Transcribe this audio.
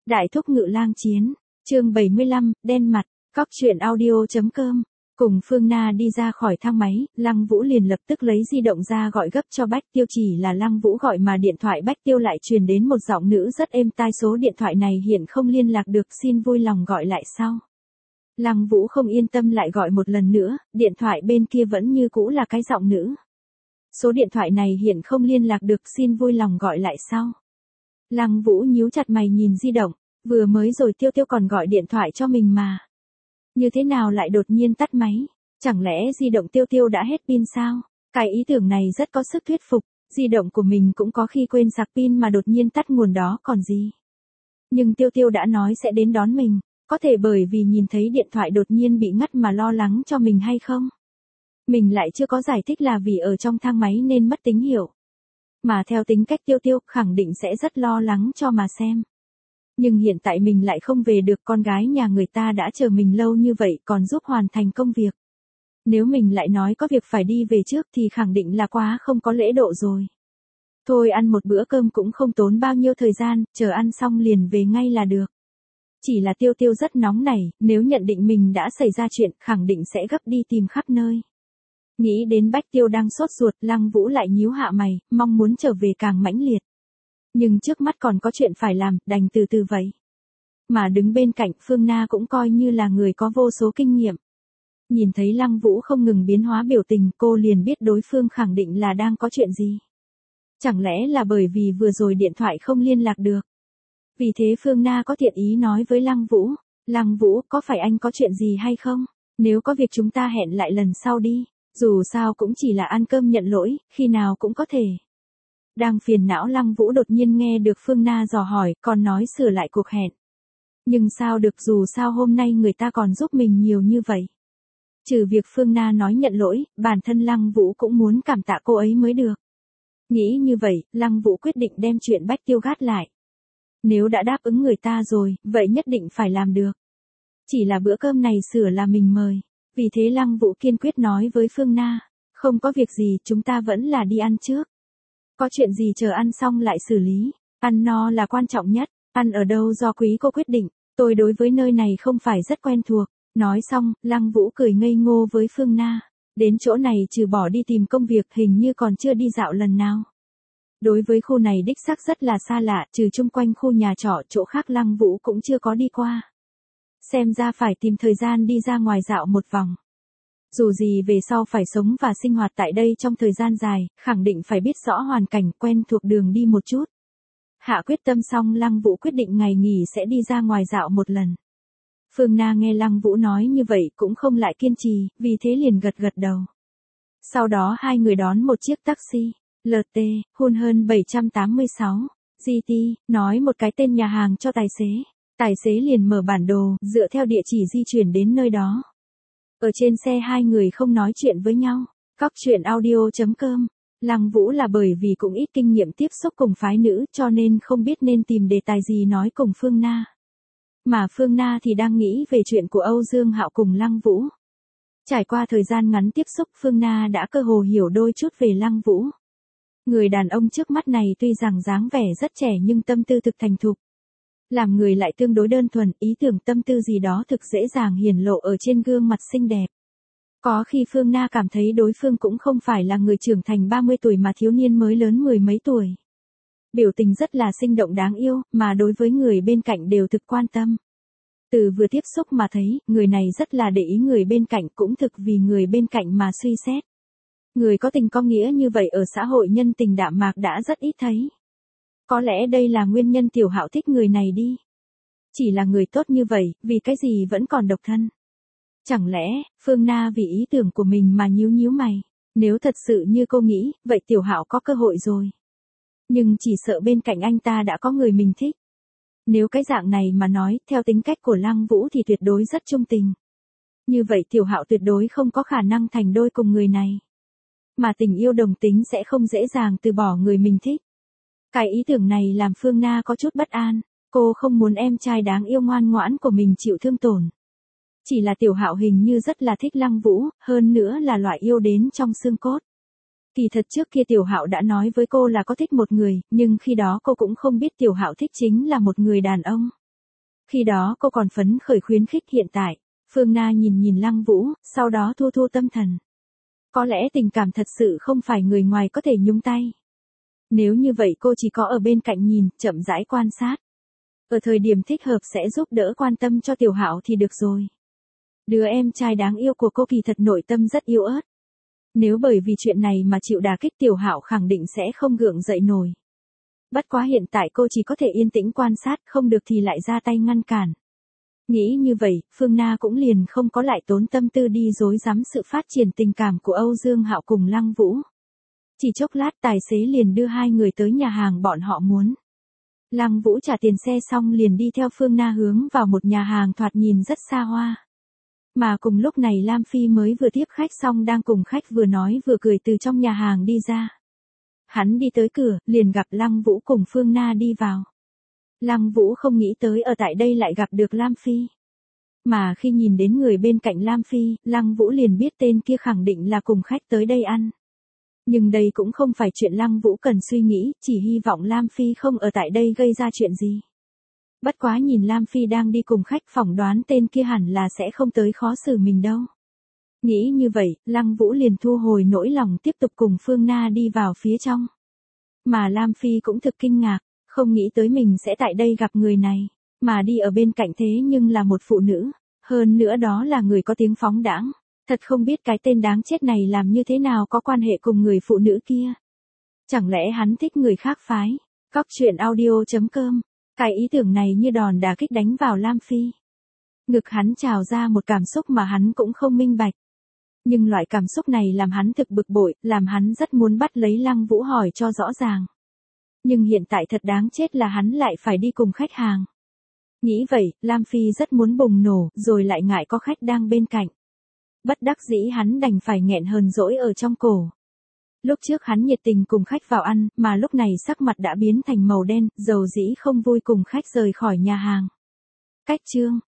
Đại thúc ngự lang chiến, chương 75, đen mặt, cóc truyện audio.com. Cùng Phương Na đi ra khỏi thang máy, Lăng Vũ liền lập tức lấy di động ra gọi gấp cho Bách Tiêu, chỉ là Lăng Vũ gọi mà điện thoại Bách Tiêu lại truyền đến một giọng nữ rất êm tai, số điện thoại này hiện không liên lạc được, xin vui lòng gọi lại sau. Lăng Vũ không yên tâm lại gọi một lần nữa, điện thoại bên kia vẫn như cũ là cái giọng nữ. Số điện thoại này hiện không liên lạc được, xin vui lòng gọi lại sau. Lăng Vũ nhíu chặt mày nhìn di động, vừa mới rồi Tiêu Tiêu còn gọi điện thoại cho mình mà. Như thế nào lại đột nhiên tắt máy? Chẳng lẽ di động Tiêu Tiêu đã hết pin sao? Cái ý tưởng này rất có sức thuyết phục, di động của mình cũng có khi quên sạc pin mà đột nhiên tắt nguồn đó còn gì. Nhưng Tiêu Tiêu đã nói sẽ đến đón mình, có thể bởi vì nhìn thấy điện thoại đột nhiên bị ngắt mà lo lắng cho mình hay không? Mình lại chưa có giải thích là vì ở trong thang máy nên mất tín hiệu. Mà theo tính cách Tiêu Tiêu khẳng định sẽ rất lo lắng cho mà xem. Nhưng hiện tại mình lại không về được, con gái nhà người ta đã chờ mình lâu như vậy còn giúp hoàn thành công việc. Nếu mình lại nói có việc phải đi về trước thì khẳng định là quá không có lễ độ rồi. Thôi ăn một bữa cơm cũng không tốn bao nhiêu thời gian, chờ ăn xong liền về ngay là được. Chỉ là Tiêu Tiêu rất nóng nảy, nếu nhận định mình đã xảy ra chuyện khẳng định sẽ gấp đi tìm khắp nơi. Nghĩ đến Bách Tiêu đang sốt ruột, Lăng Vũ lại nhíu hạ mày, mong muốn trở về càng mãnh liệt. Nhưng trước mắt còn có chuyện phải làm, đành từ từ vậy. Mà đứng bên cạnh Phương Na cũng coi như là người có vô số kinh nghiệm. Nhìn thấy Lăng Vũ không ngừng biến hóa biểu tình, cô liền biết đối phương khẳng định là đang có chuyện gì. Chẳng lẽ là bởi vì vừa rồi điện thoại không liên lạc được. Vì thế Phương Na có thiện ý nói với Lăng Vũ, Lăng Vũ, có phải anh có chuyện gì hay không? Nếu có việc chúng ta hẹn lại lần sau đi. Dù sao cũng chỉ là ăn cơm nhận lỗi, khi nào cũng có thể. Đang phiền não Lăng Vũ đột nhiên nghe được Phương Na dò hỏi, còn nói sửa lại cuộc hẹn. Nhưng sao được, dù sao hôm nay người ta còn giúp mình nhiều như vậy. Trừ việc Phương Na nói nhận lỗi, bản thân Lăng Vũ cũng muốn cảm tạ cô ấy mới được. Nghĩ như vậy, Lăng Vũ quyết định đem chuyện Bách Tiêu gác lại. Nếu đã đáp ứng người ta rồi, vậy nhất định phải làm được. Chỉ là bữa cơm này sửa là mình mời. Vì thế Lăng Vũ kiên quyết nói với Phương Na, không có việc gì, chúng ta vẫn là đi ăn trước. Có chuyện gì chờ ăn xong lại xử lý, ăn no là quan trọng nhất, ăn ở đâu do quý cô quyết định, tôi đối với nơi này không phải rất quen thuộc. Nói xong, Lăng Vũ cười ngây ngô với Phương Na, đến chỗ này trừ bỏ đi tìm công việc hình như còn chưa đi dạo lần nào. Đối với khu này đích xác rất là xa lạ, trừ chung quanh khu nhà trọ, chỗ khác Lăng Vũ cũng chưa có đi qua. Xem ra phải tìm thời gian đi ra ngoài dạo một vòng. Dù gì về sau phải sống và sinh hoạt tại đây trong thời gian dài, khẳng định phải biết rõ hoàn cảnh, quen thuộc đường đi một chút. Hạ quyết tâm xong, Lăng Vũ quyết định ngày nghỉ sẽ đi ra ngoài dạo một lần. Phương Na nghe Lăng Vũ nói như vậy cũng không lại kiên trì, vì thế liền gật gật đầu. Sau đó hai người đón một chiếc taxi, LT, Hun hơn 786, GT, nói một cái tên nhà hàng cho tài xế. Tài xế liền mở bản đồ, dựa theo địa chỉ di chuyển đến nơi đó. Ở trên xe hai người không nói chuyện với nhau. Cóc truyện audio.com. Lăng Vũ là bởi vì cũng ít kinh nghiệm tiếp xúc cùng phái nữ cho nên không biết nên tìm đề tài gì nói cùng Phương Na. Mà Phương Na thì đang nghĩ về chuyện của Âu Dương Hạo cùng Lăng Vũ. Trải qua thời gian ngắn tiếp xúc, Phương Na đã cơ hồ hiểu đôi chút về Lăng Vũ. Người đàn ông trước mắt này tuy rằng dáng vẻ rất trẻ nhưng tâm tư thực thành thục. Làm người lại tương đối đơn thuần, ý tưởng tâm tư gì đó thực dễ dàng hiển lộ ở trên gương mặt xinh đẹp. Có khi Phương Na cảm thấy đối phương cũng không phải là người trưởng thành 30 tuổi mà thiếu niên mới lớn mười mấy tuổi. Biểu tình rất là sinh động đáng yêu, mà đối với người bên cạnh đều thực quan tâm. Từ vừa tiếp xúc mà thấy, người này rất là để ý người bên cạnh, cũng thực vì người bên cạnh mà suy xét. Người có tình có nghĩa như vậy ở xã hội nhân tình đạm mạc đã rất ít thấy. Có lẽ đây là nguyên nhân Tiểu Hạo thích người này đi. Chỉ là người tốt như vậy, vì cái gì vẫn còn độc thân. Chẳng lẽ, Phương Na vì ý tưởng của mình mà nhíu nhíu mày. Nếu thật sự như cô nghĩ, vậy Tiểu Hạo có cơ hội rồi. Nhưng chỉ sợ bên cạnh anh ta đã có người mình thích. Nếu cái dạng này mà nói, theo tính cách của Lăng Vũ thì tuyệt đối rất trung tình. Như vậy Tiểu Hạo tuyệt đối không có khả năng thành đôi cùng người này. Mà tình yêu đồng tính sẽ không dễ dàng từ bỏ người mình thích. Cái ý tưởng này làm Phương Na có chút bất an, cô không muốn em trai đáng yêu ngoan ngoãn của mình chịu thương tổn. Chỉ là Tiểu Hạo hình như rất là thích Lăng Vũ, hơn nữa là loại yêu đến trong xương cốt. Kỳ thật trước kia Tiểu Hạo đã nói với cô là có thích một người, nhưng khi đó cô cũng không biết Tiểu Hạo thích chính là một người đàn ông. Khi đó cô còn phấn khởi khuyến khích hiện tại. Phương Na nhìn nhìn Lăng Vũ, sau đó thu thu tâm thần. Có lẽ tình cảm thật sự không phải người ngoài có thể nhúng tay. Nếu như vậy cô chỉ có ở bên cạnh nhìn, chậm rãi quan sát. Ở thời điểm thích hợp sẽ giúp đỡ quan tâm cho Tiểu Hạo thì được rồi. Đứa em trai đáng yêu của cô kỳ thật nội tâm rất yếu ớt. Nếu bởi vì chuyện này mà chịu đả kích Tiểu Hạo khẳng định sẽ không gượng dậy nổi. Bất quá hiện tại cô chỉ có thể yên tĩnh quan sát, không được thì lại ra tay ngăn cản. Nghĩ như vậy, Phương Na cũng liền không có lại tốn tâm tư đi rối rắm sự phát triển tình cảm của Âu Dương Hạo cùng Lăng Vũ. Chỉ chốc lát tài xế liền đưa hai người tới nhà hàng bọn họ muốn. Lăng Vũ trả tiền xe xong liền đi theo Phương Na hướng vào một nhà hàng thoạt nhìn rất xa hoa. Mà cùng lúc này Lam Phi mới vừa tiếp khách xong đang cùng khách vừa nói vừa cười từ trong nhà hàng đi ra. Hắn đi tới cửa, liền gặp Lăng Vũ cùng Phương Na đi vào. Lăng Vũ không nghĩ tới ở tại đây lại gặp được Lam Phi. Mà khi nhìn đến người bên cạnh Lam Phi, Lăng Vũ liền biết tên kia khẳng định là cùng khách tới đây ăn. Nhưng đây cũng không phải chuyện Lăng Vũ cần suy nghĩ, chỉ hy vọng Lam Phi không ở tại đây gây ra chuyện gì. Bất quá nhìn Lam Phi đang đi cùng khách phỏng đoán tên kia hẳn là sẽ không tới khó xử mình đâu. Nghĩ như vậy, Lăng Vũ liền thu hồi nỗi lòng tiếp tục cùng Phương Na đi vào phía trong. Mà Lam Phi cũng thực kinh ngạc, không nghĩ tới mình sẽ tại đây gặp người này, mà đi ở bên cạnh thế nhưng là một phụ nữ, hơn nữa đó là người có tiếng phóng đãng. Thật không biết cái tên đáng chết này làm như thế nào có quan hệ cùng người phụ nữ kia. Chẳng lẽ hắn thích người khác phái? Cóc truyện audio.com. Cái ý tưởng này như đòn đả kích đánh vào Lam Phi. Ngực hắn trào ra một cảm xúc mà hắn cũng không minh bạch. Nhưng loại cảm xúc này làm hắn thực bực bội, làm hắn rất muốn bắt lấy Lăng Vũ hỏi cho rõ ràng. Nhưng hiện tại thật đáng chết là hắn lại phải đi cùng khách hàng. Nghĩ vậy, Lam Phi rất muốn bùng nổ, rồi lại ngại có khách đang bên cạnh. Bất đắc dĩ hắn đành phải nghẹn hờn dỗi ở trong cổ. Lúc trước hắn nhiệt tình cùng khách vào ăn, mà lúc này sắc mặt đã biến thành màu đen, dầu dĩ không vui cùng khách rời khỏi nhà hàng. Cách chương